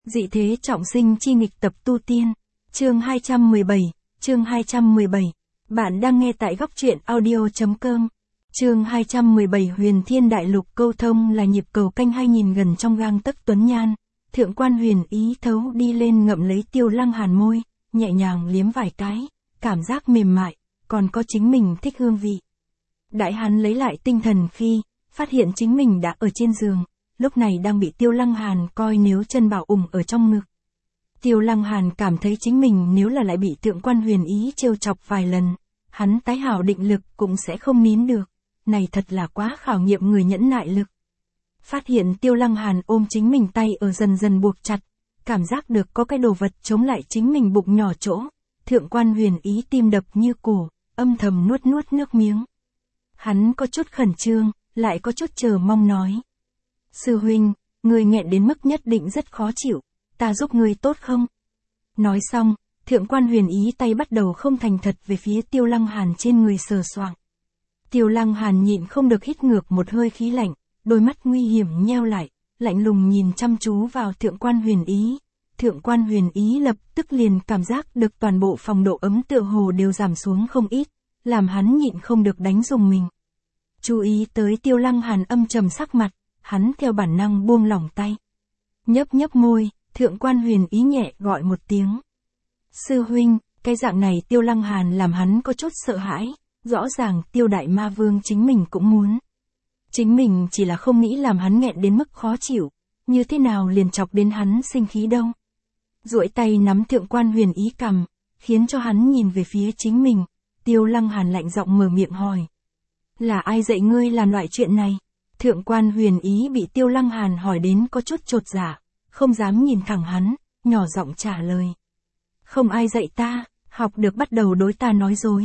Dị thế trọng sinh chi nghịch tập tu tiên. Chương 217. Bạn đang nghe tại góc truyện audio.com. Chương 217 Huyền Thiên Đại Lục câu thông là nhịp cầu canh 2000 gần trong gang tấc tuấn nhan. Thượng quan Huyền Ý thấu đi lên ngậm lấy Tiêu Lăng Hàn môi, nhẹ nhàng liếm vài cái, cảm giác mềm mại, còn có chính mình thích hương vị. Đại hắn lấy lại tinh thần khi phát hiện chính mình đã ở trên giường, lúc này đang bị Tiêu Lăng Hàn coi nếu chân bảo ủng ở trong ngực. Tiêu Lăng Hàn cảm thấy chính mình nếu là lại bị Thượng quan Huyền Ý trêu chọc vài lần, hắn tái hảo định lực cũng sẽ không nín được, này thật là quá khảo nghiệm người nhẫn nại lực. Phát hiện Tiêu Lăng Hàn ôm chính mình tay ở dần dần buộc chặt, cảm giác được có cái đồ vật chống lại chính mình bụng nhỏ chỗ, Thượng quan Huyền Ý tim đập như cổ, âm thầm nuốt nước miếng. Hắn có chút khẩn trương, lại có chút chờ mong nói. Sư huynh, người nghẹn đến mức nhất định rất khó chịu, ta giúp người tốt không? Nói xong, Thượng quan Huyền Ý tay bắt đầu không thành thật về phía Tiêu Lăng Hàn trên người sờ soạng. Tiêu Lăng Hàn nhịn không được hít ngược một hơi khí lạnh, đôi mắt nguy hiểm nheo lại, lạnh lùng nhìn chăm chú vào Thượng quan Huyền Ý. Thượng quan Huyền Ý lập tức liền cảm giác được toàn bộ phòng độ ấm tựa hồ đều giảm xuống không ít, làm hắn nhịn không được đánh rùng mình. Chú ý tới Tiêu Lăng Hàn âm trầm sắc mặt, hắn theo bản năng buông lỏng tay. Nhấp môi, Thượng quan Huyền Ý nhẹ gọi một tiếng. Sư huynh, cái dạng này Tiêu Lăng Hàn làm hắn có chút sợ hãi, rõ ràng Tiêu Đại Ma Vương chính mình cũng muốn. Chính mình chỉ là không nghĩ làm hắn nghẹn đến mức khó chịu, như thế nào liền chọc đến hắn sinh khí đâu. Duỗi tay nắm Thượng quan Huyền Ý cằm, khiến cho hắn nhìn về phía chính mình, Tiêu Lăng Hàn lạnh giọng mở miệng hỏi. Là ai dạy ngươi làm loại chuyện này? Thượng quan Huyền Ý bị Tiêu Lăng Hàn hỏi đến có chút chột dạ, không dám nhìn thẳng hắn, nhỏ giọng trả lời. Không ai dạy ta, học được bắt đầu đối ta nói dối.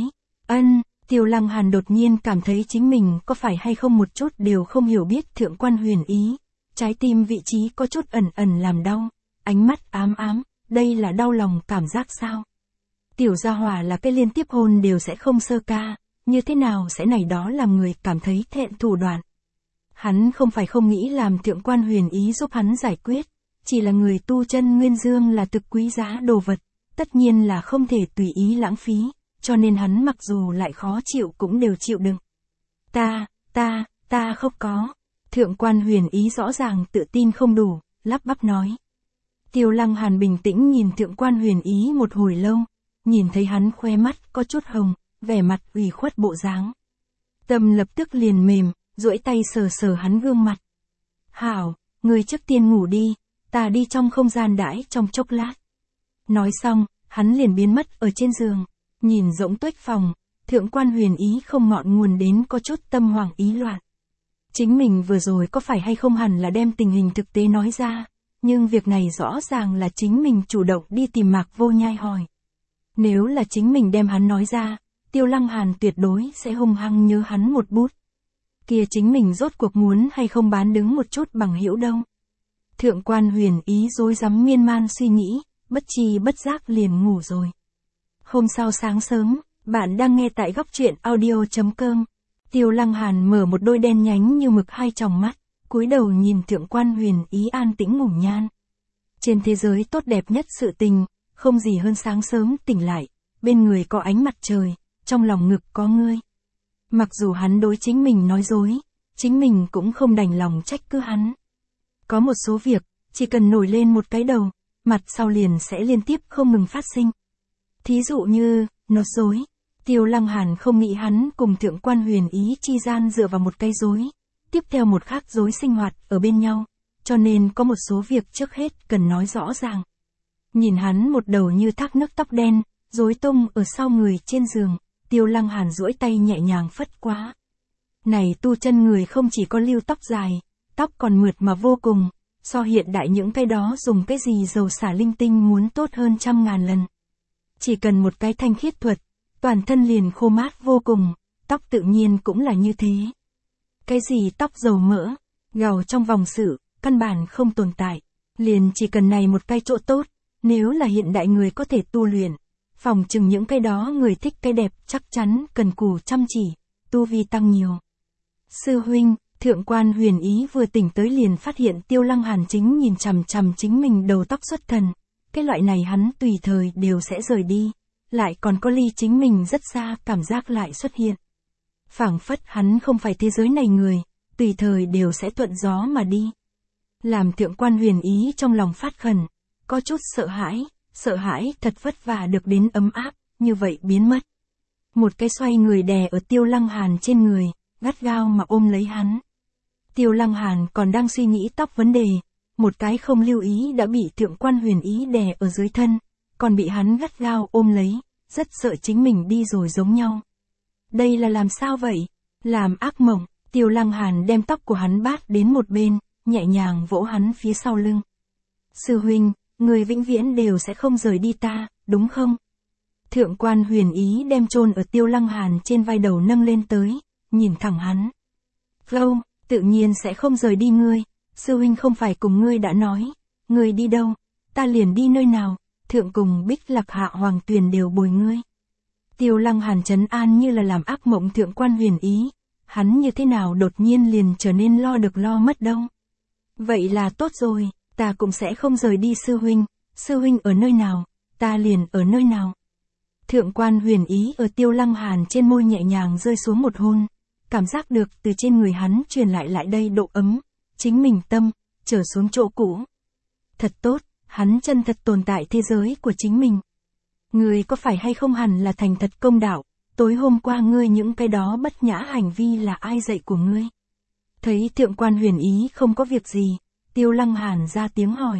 Tiêu Lăng Hàn đột nhiên cảm thấy chính mình có phải hay không một chút đều không hiểu biết Thượng quan Huyền Ý. Trái tim vị trí có chút ẩn làm đau, ánh mắt ám, đây là đau lòng cảm giác sao? Tiểu gia hỏa là cái liên tiếp hôn đều sẽ không sơ ca, như thế nào sẽ này đó làm người cảm thấy thẹn thủ đoạn. Hắn không phải không nghĩ làm Thượng quan Huyền Ý giúp hắn giải quyết, chỉ là người tu chân nguyên dương là thực quý giá đồ vật, tất nhiên là không thể tùy ý lãng phí, cho nên hắn mặc dù lại khó chịu cũng đều chịu đựng. Ta không có. Thượng quan Huyền Ý rõ ràng tự tin không đủ, lắp bắp nói. Tiêu Lăng Hàn bình tĩnh nhìn Thượng quan Huyền Ý một hồi lâu, nhìn thấy hắn khoe mắt có chút hồng, vẻ mặt ủy khuất bộ dáng. Tâm lập tức liền mềm, duỗi tay sờ hắn gương mặt. Hảo, người trước tiên ngủ đi, ta đi trong không gian đãi trong chốc lát. Nói xong, hắn liền biến mất ở trên giường, nhìn rỗng tuếch phòng, Thượng quan Huyền Ý không ngọn nguồn đến có chút tâm hoảng ý loạn. Chính mình vừa rồi có phải hay không hẳn là đem tình hình thực tế nói ra, nhưng việc này rõ ràng là chính mình chủ động đi tìm Mạc Vô Nhai hỏi. Nếu là chính mình đem hắn nói ra, Tiêu Lăng Hàn tuyệt đối sẽ hung hăng nhớ hắn một bút. Kia chính mình rốt cuộc muốn hay không bán đứng một chút bằng hữu đâu. Thượng quan Huyền Ý rối rắm miên man suy nghĩ, bất tri bất giác liền ngủ rồi. Hôm sau sáng sớm, bạn đang nghe tại góc truyện audio.com. Tiêu Lăng Hàn mở một đôi đen nhánh như mực hai tròng mắt, cúi đầu nhìn Thượng quan Huyền Ý an tĩnh ngủ nhan. Trên thế giới tốt đẹp nhất sự tình, không gì hơn sáng sớm tỉnh lại, bên người có ánh mặt trời, trong lòng ngực có ngươi. Mặc dù hắn đối chính mình nói dối, chính mình cũng không đành lòng trách cứ hắn. Có một số việc, chỉ cần nổi lên một cái đầu, mặt sau liền sẽ liên tiếp không ngừng phát sinh. Thí dụ như, nói dối. Tiêu Lăng Hàn không nghĩ hắn cùng Thượng quan Huyền Ý chi gian dựa vào một cái dối, tiếp theo một khác dối sinh hoạt ở bên nhau, cho nên có một số việc trước hết cần nói rõ ràng. Nhìn hắn một đầu như thác nước tóc đen, rối tung ở sau người trên giường, Tiêu Lăng Hàn duỗi tay nhẹ nhàng phất quá. Này tu chân người không chỉ có lưu tóc dài, tóc còn mượt mà vô cùng, so hiện đại những cái đó dùng cái gì dầu xả linh tinh muốn tốt hơn 100.000 lần. Chỉ cần một cái thanh khiết thuật, toàn thân liền khô mát vô cùng, tóc tự nhiên cũng là như thế. Cái gì tóc dầu mỡ, gào trong vòng sự, căn bản không tồn tại, liền chỉ cần này một cái chỗ tốt, nếu là hiện đại người có thể tu luyện, phòng chừng những cái đó người thích cái đẹp chắc chắn cần cù chăm chỉ, tu vi tăng nhiều. Sư huynh, Thượng quan Huyền Ý vừa tỉnh tới liền phát hiện Tiêu Lăng Hàn chính nhìn chằm chằm chính mình đầu tóc xuất thần. Cái loại này hắn tùy thời đều sẽ rời đi. Lại còn có ly chính mình rất xa, cảm giác lại xuất hiện. Phảng phất hắn không phải thế giới này người, tùy thời đều sẽ thuận gió mà đi. Làm thượng quan Huyền Ý trong lòng phát khẩn, có chút sợ hãi thật vất vả được đến ấm áp, như vậy biến mất. Một cái xoay người đè ở Tiêu Lăng Hàn trên người, gắt gao mà ôm lấy hắn. Tiêu Lăng Hàn còn đang suy nghĩ tóc vấn đề, một cái không lưu ý đã bị thượng quan Huyền Ý đè ở dưới thân, còn bị hắn gắt gao ôm lấy, rất sợ chính mình đi rồi giống nhau. Đây là làm sao vậy? Làm ác mộng. Tiêu Lăng Hàn đem tóc của hắn bát đến một bên, nhẹ nhàng vỗ hắn phía sau lưng. Sư huynh, người vĩnh viễn đều sẽ không rời đi ta, đúng không? Thượng quan Huyền Ý đem chôn ở Tiêu Lăng Hàn trên vai đầu nâng lên tới, nhìn thẳng hắn. Vâng, tự nhiên sẽ không rời đi ngươi, sư huynh không phải cùng ngươi đã nói, ngươi đi đâu, ta liền đi nơi nào, thượng cùng Bích Lạc Hạ Hoàng Tuyền đều bồi ngươi. Tiêu Lăng Hàn trấn an như là làm ác mộng thượng quan Huyền Ý, hắn như thế nào đột nhiên liền trở nên lo được lo mất đâu. Vậy là tốt rồi, ta cũng sẽ không rời đi sư huynh ở nơi nào, ta liền ở nơi nào. Thượng quan Huyền Ý ở Tiêu Lăng Hàn trên môi nhẹ nhàng rơi xuống một hôn, cảm giác được từ trên người hắn truyền lại đây độ ấm, chính mình tâm, trở xuống chỗ cũ. Thật tốt, hắn chân thật tồn tại thế giới của chính mình. Ngươi có phải hay không hẳn là thành thật công đạo, tối hôm qua ngươi những cái đó bất nhã hành vi là ai dạy của ngươi? Thấy thượng quan Huyền Ý không có việc gì, Tiêu Lăng Hàn ra tiếng hỏi.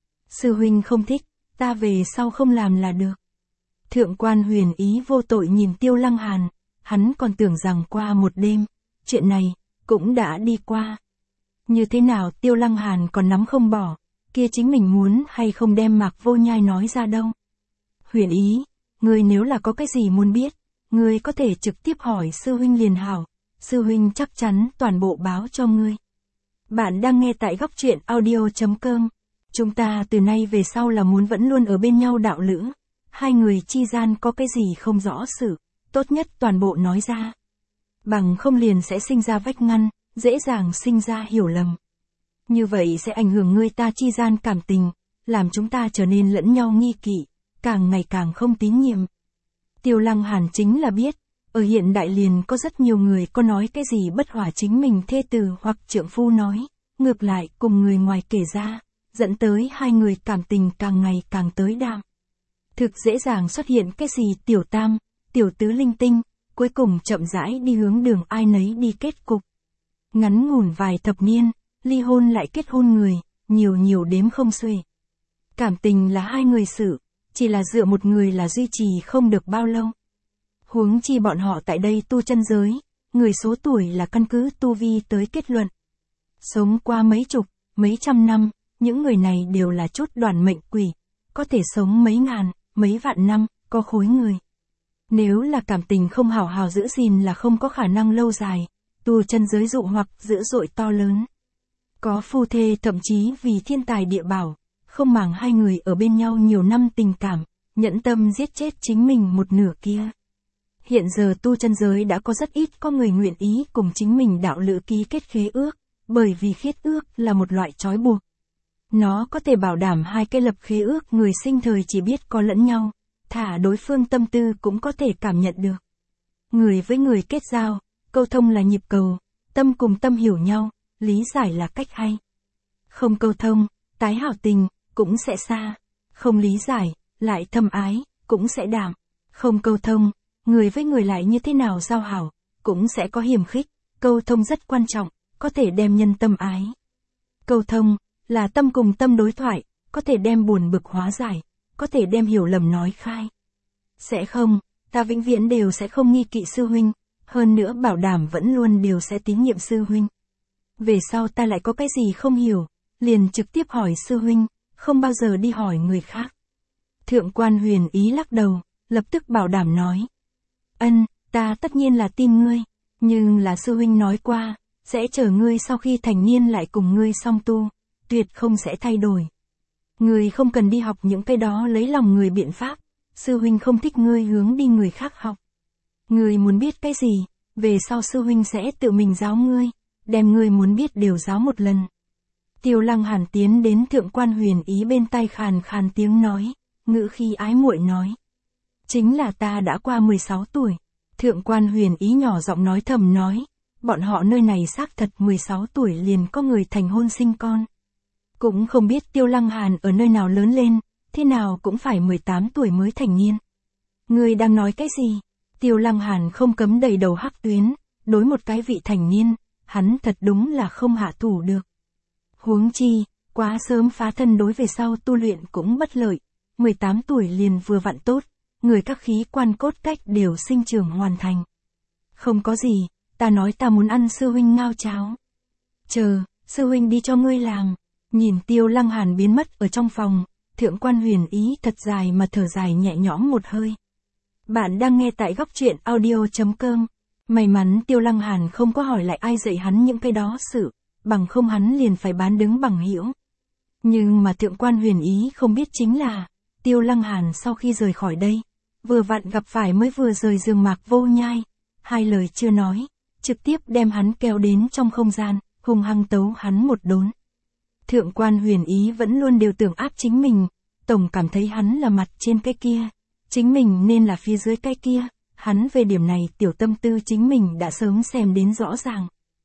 Sư huynh không thích, ta về sau không làm là được. Thượng quan Huyền Ý vô tội nhìn Tiêu Lăng Hàn, hắn còn tưởng rằng qua một đêm, chuyện này, cũng đã đi qua. Như thế nào Tiêu Lăng Hàn còn nắm không bỏ, kia chính mình muốn hay không đem Mạc Vô Nhai nói ra đâu. Huyền Ý, ngươi nếu là có cái gì muốn biết, ngươi có thể trực tiếp hỏi sư huynh liền hảo, sư huynh chắc chắn toàn bộ báo cho ngươi. Bạn đang nghe tại góc truyện audio.com. Chúng ta từ nay về sau là muốn vẫn luôn ở bên nhau đạo lữ. Hai người chi gian có cái gì không rõ sự, tốt nhất toàn bộ nói ra. Bằng không liền sẽ sinh ra vách ngăn, dễ dàng sinh ra hiểu lầm. Như vậy sẽ ảnh hưởng người ta chi gian cảm tình, làm chúng ta trở nên lẫn nhau nghi kỵ, càng ngày càng không tín nhiệm. Tiêu Lăng Hàn chính là biết, ở hiện đại liền có rất nhiều người có nói cái gì bất hòa chính mình thê tử hoặc trượng phu nói, ngược lại cùng người ngoài kể ra, dẫn tới hai người cảm tình càng ngày càng tới đạm. Thực dễ dàng xuất hiện cái gì tiểu tam, tiểu tứ linh tinh, cuối cùng chậm rãi đi hướng đường ai nấy đi kết cục. Ngắn ngủn vài thập niên, ly hôn lại kết hôn người, nhiều đếm không xuể. Cảm tình là hai người sự, chỉ là dựa một người là duy trì không được bao lâu. Huống chi bọn họ tại đây tu chân giới, người số tuổi là căn cứ tu vi tới kết luận. Sống qua mấy chục, mấy trăm năm, những người này đều là chút đoàn mệnh quỷ, có thể sống mấy ngàn, mấy vạn năm, có khối người. Nếu là cảm tình không hảo hảo giữ gìn là không có khả năng lâu dài, tu chân giới dụ hoặc dữ dội to lớn. Có phu thê thậm chí vì thiên tài địa bảo, không màng hai người ở bên nhau nhiều năm tình cảm, nhẫn tâm giết chết chính mình một nửa kia. Hiện giờ tu chân giới đã có rất ít có người nguyện ý cùng chính mình đạo lữ ký kết khế ước, bởi vì khế ước là một loại trói buộc. Nó có thể bảo đảm hai cái lập khế ước người sinh thời chỉ biết có lẫn nhau, thả đối phương tâm tư cũng có thể cảm nhận được. Người với người kết giao, câu thông là nhịp cầu, tâm cùng tâm hiểu nhau, lý giải là cách hay. Không câu thông, tái hảo tình, cũng sẽ xa. Không lý giải, lại thâm ái, cũng sẽ đạm. Không câu thông, người với người lại như thế nào giao hảo, cũng sẽ có hiềm khích. Câu thông rất quan trọng, có thể đem nhân tâm ái. Câu thông, là tâm cùng tâm đối thoại, có thể đem buồn bực hóa giải, có thể đem hiểu lầm nói khai. Sẽ không, ta vĩnh viễn đều sẽ không nghi kỵ sư huynh, hơn nữa bảo đảm vẫn luôn đều sẽ tín nhiệm sư huynh. Về sau ta lại có cái gì không hiểu, liền trực tiếp hỏi sư huynh, không bao giờ đi hỏi người khác. Thượng quan Huyền Ý lắc đầu, lập tức bảo đảm nói. Ta tất nhiên là tin ngươi, nhưng là sư huynh nói qua, sẽ chờ ngươi sau khi thành niên lại cùng ngươi song tu, tuyệt không sẽ thay đổi. Ngươi không cần đi học những cái đó lấy lòng người biện pháp, sư huynh không thích ngươi hướng đi người khác học. Ngươi muốn biết cái gì, về sau sư huynh sẽ tự mình giáo ngươi, đem ngươi muốn biết đều giáo một lần. Tiêu Lăng Hàn tiến đến Thượng quan Huyền Ý bên tai khàn khàn tiếng nói, ngữ khi ái muội nói. Chính là ta đã qua 16 tuổi. Thượng quan Huyền Ý nhỏ giọng nói thầm nói, bọn họ nơi này xác thật 16 tuổi liền có người thành hôn sinh con. Cũng không biết Tiêu Lăng Hàn ở nơi nào lớn lên, thế nào cũng phải 18 tuổi mới thành niên. Ngươi đang nói cái gì? Tiêu Lăng Hàn không cấm đầy đầu hắc tuyến, đối một cái vị thành niên, hắn thật đúng là không hạ thủ được. Huống chi, quá sớm phá thân đối về sau tu luyện cũng bất lợi, 18 tuổi liền vừa vặn tốt, người các khí quan cốt cách đều sinh trưởng hoàn thành. Không có gì, ta nói ta muốn ăn sư huynh ngao cháo. Chờ, sư huynh đi cho ngươi làm. Nhìn Tiêu Lăng Hàn biến mất ở trong phòng, Thượng quan Huyền Ý thật dài mà thở dài nhẹ nhõm một hơi. Bạn đang nghe tại góc truyện audio.com. May mắn Tiêu Lăng Hàn không có hỏi lại ai dạy hắn những cái đó sự, bằng không hắn liền phải bán đứng bằng hữu. Nhưng mà Thượng quan Huyền Ý không biết chính là, Tiêu Lăng Hàn sau khi rời khỏi đây, vừa vặn gặp phải mới vừa rời giường Mạc Vô Nhai, hai lời chưa nói, trực tiếp đem hắn kéo đến trong không gian, hung hăng tấu hắn một đốn. Thượng quan Huyền Ý vẫn luôn đều tưởng áp chính mình, tổng cảm thấy hắn là mặt trên cái kia, chính mình nên là phía dưới cái kia, hắn về điểm này tiểu tâm tư chính mình đã sớm xem đến rõ ràng.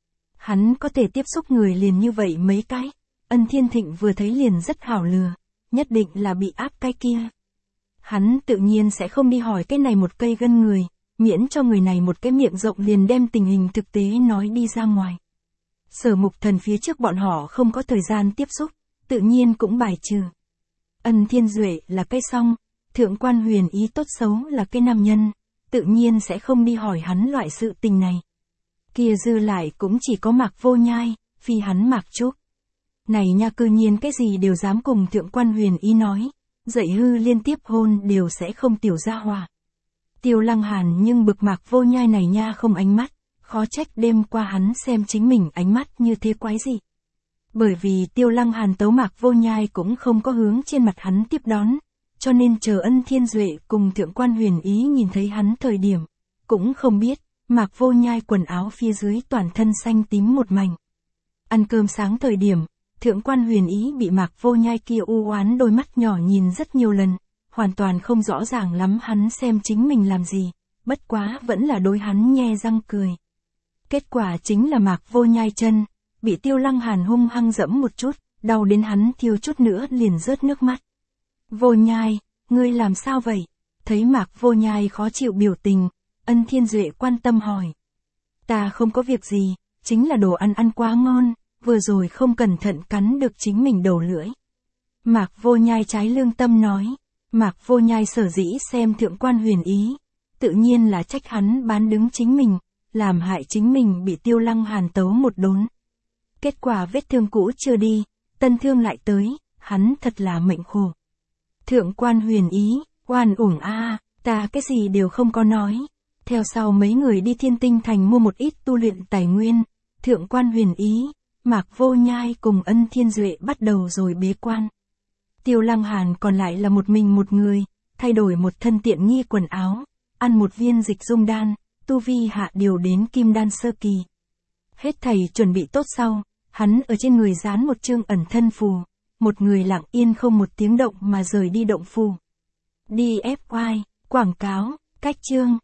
Hắn có thể tiếp xúc người liền như vậy mấy cái, Ân Thiên Thịnh vừa thấy liền rất hảo lừa, nhất định là bị áp cái kia. Hắn tự nhiên sẽ không đi hỏi cái này một cây gân người, miễn cho người này một cái miệng rộng liền đem tình hình thực tế nói đi ra ngoài. Sở Mục Thần phía trước bọn họ không có thời gian tiếp xúc, tự nhiên cũng bài trừ. Ân Thiên Duệ là cái song, Thượng quan Huyền Ý tốt xấu là cái nam nhân, tự nhiên sẽ không đi hỏi hắn loại sự tình này. Kia dư lại cũng chỉ có Mạc Vô Nhai, phi hắn Mạc Trúc. Này nha, cư nhiên cái gì đều dám cùng Thượng quan Huyền Ý nói, dạy hư liên tiếp hôn đều sẽ không tiểu gia hòa. Tiêu Lăng Hàn nhưng bực Mạc Vô Nhai này nha không ánh mắt, khó trách đêm qua hắn xem chính mình ánh mắt như thế quái gì. Bởi vì Tiêu Lăng Hàn tấu Mạc Vô Nhai cũng không có hướng trên mặt hắn tiếp đón, cho nên chờ Ân Thiên Duệ cùng Thượng quan Huyền Ý nhìn thấy hắn thời điểm, cũng không biết, Mạc Vô Nhai quần áo phía dưới toàn thân xanh tím một mảnh. Ăn cơm sáng thời điểm, Thượng quan Huyền Ý bị Mạc Vô Nhai kia u oán đôi mắt nhỏ nhìn rất nhiều lần, hoàn toàn không rõ ràng lắm hắn xem chính mình làm gì, bất quá vẫn là đối hắn nhe răng cười. Kết quả chính là Mạc Vô Nhai chân, bị Tiêu Lăng Hàn hung hăng dẫm một chút, đau đến hắn thiêu chút nữa liền rớt nước mắt. Vô Nhai, ngươi làm sao vậy? Thấy Mạc Vô Nhai khó chịu biểu tình, Ân Thiên Duệ quan tâm hỏi. Ta không có việc gì, chính là đồ ăn ăn quá ngon, vừa rồi không cẩn thận cắn được chính mình đầu lưỡi. Mạc Vô Nhai trái lương tâm nói. Mạc Vô Nhai sở dĩ xem Thượng quan Huyền Ý, tự nhiên là trách hắn bán đứng chính mình, làm hại chính mình bị Tiêu Lăng Hàn tấu một đốn. Kết quả vết thương cũ chưa đi, tân thương lại tới, hắn thật là mệnh khổ. Thượng quan Huyền Ý, oan uổng a, ta cái gì đều không có nói. Theo sau mấy người đi Thiên Tinh Thành mua một ít tu luyện tài nguyên, Thượng quan Huyền Ý, Mạc Vô Nhai cùng Ân Thiên Duệ bắt đầu rồi bế quan. Tiêu Lăng Hàn còn lại là một mình một người, thay đổi một thân tiện nghi quần áo, ăn một viên dịch dung đan, tu vi hạ điều đến kim đan sơ kỳ. Hết thầy chuẩn bị tốt sau, hắn ở trên người dán một chương ẩn thân phù, một người lặng yên không một tiếng động mà rời đi động phù. DFY, quảng cáo, cách chương.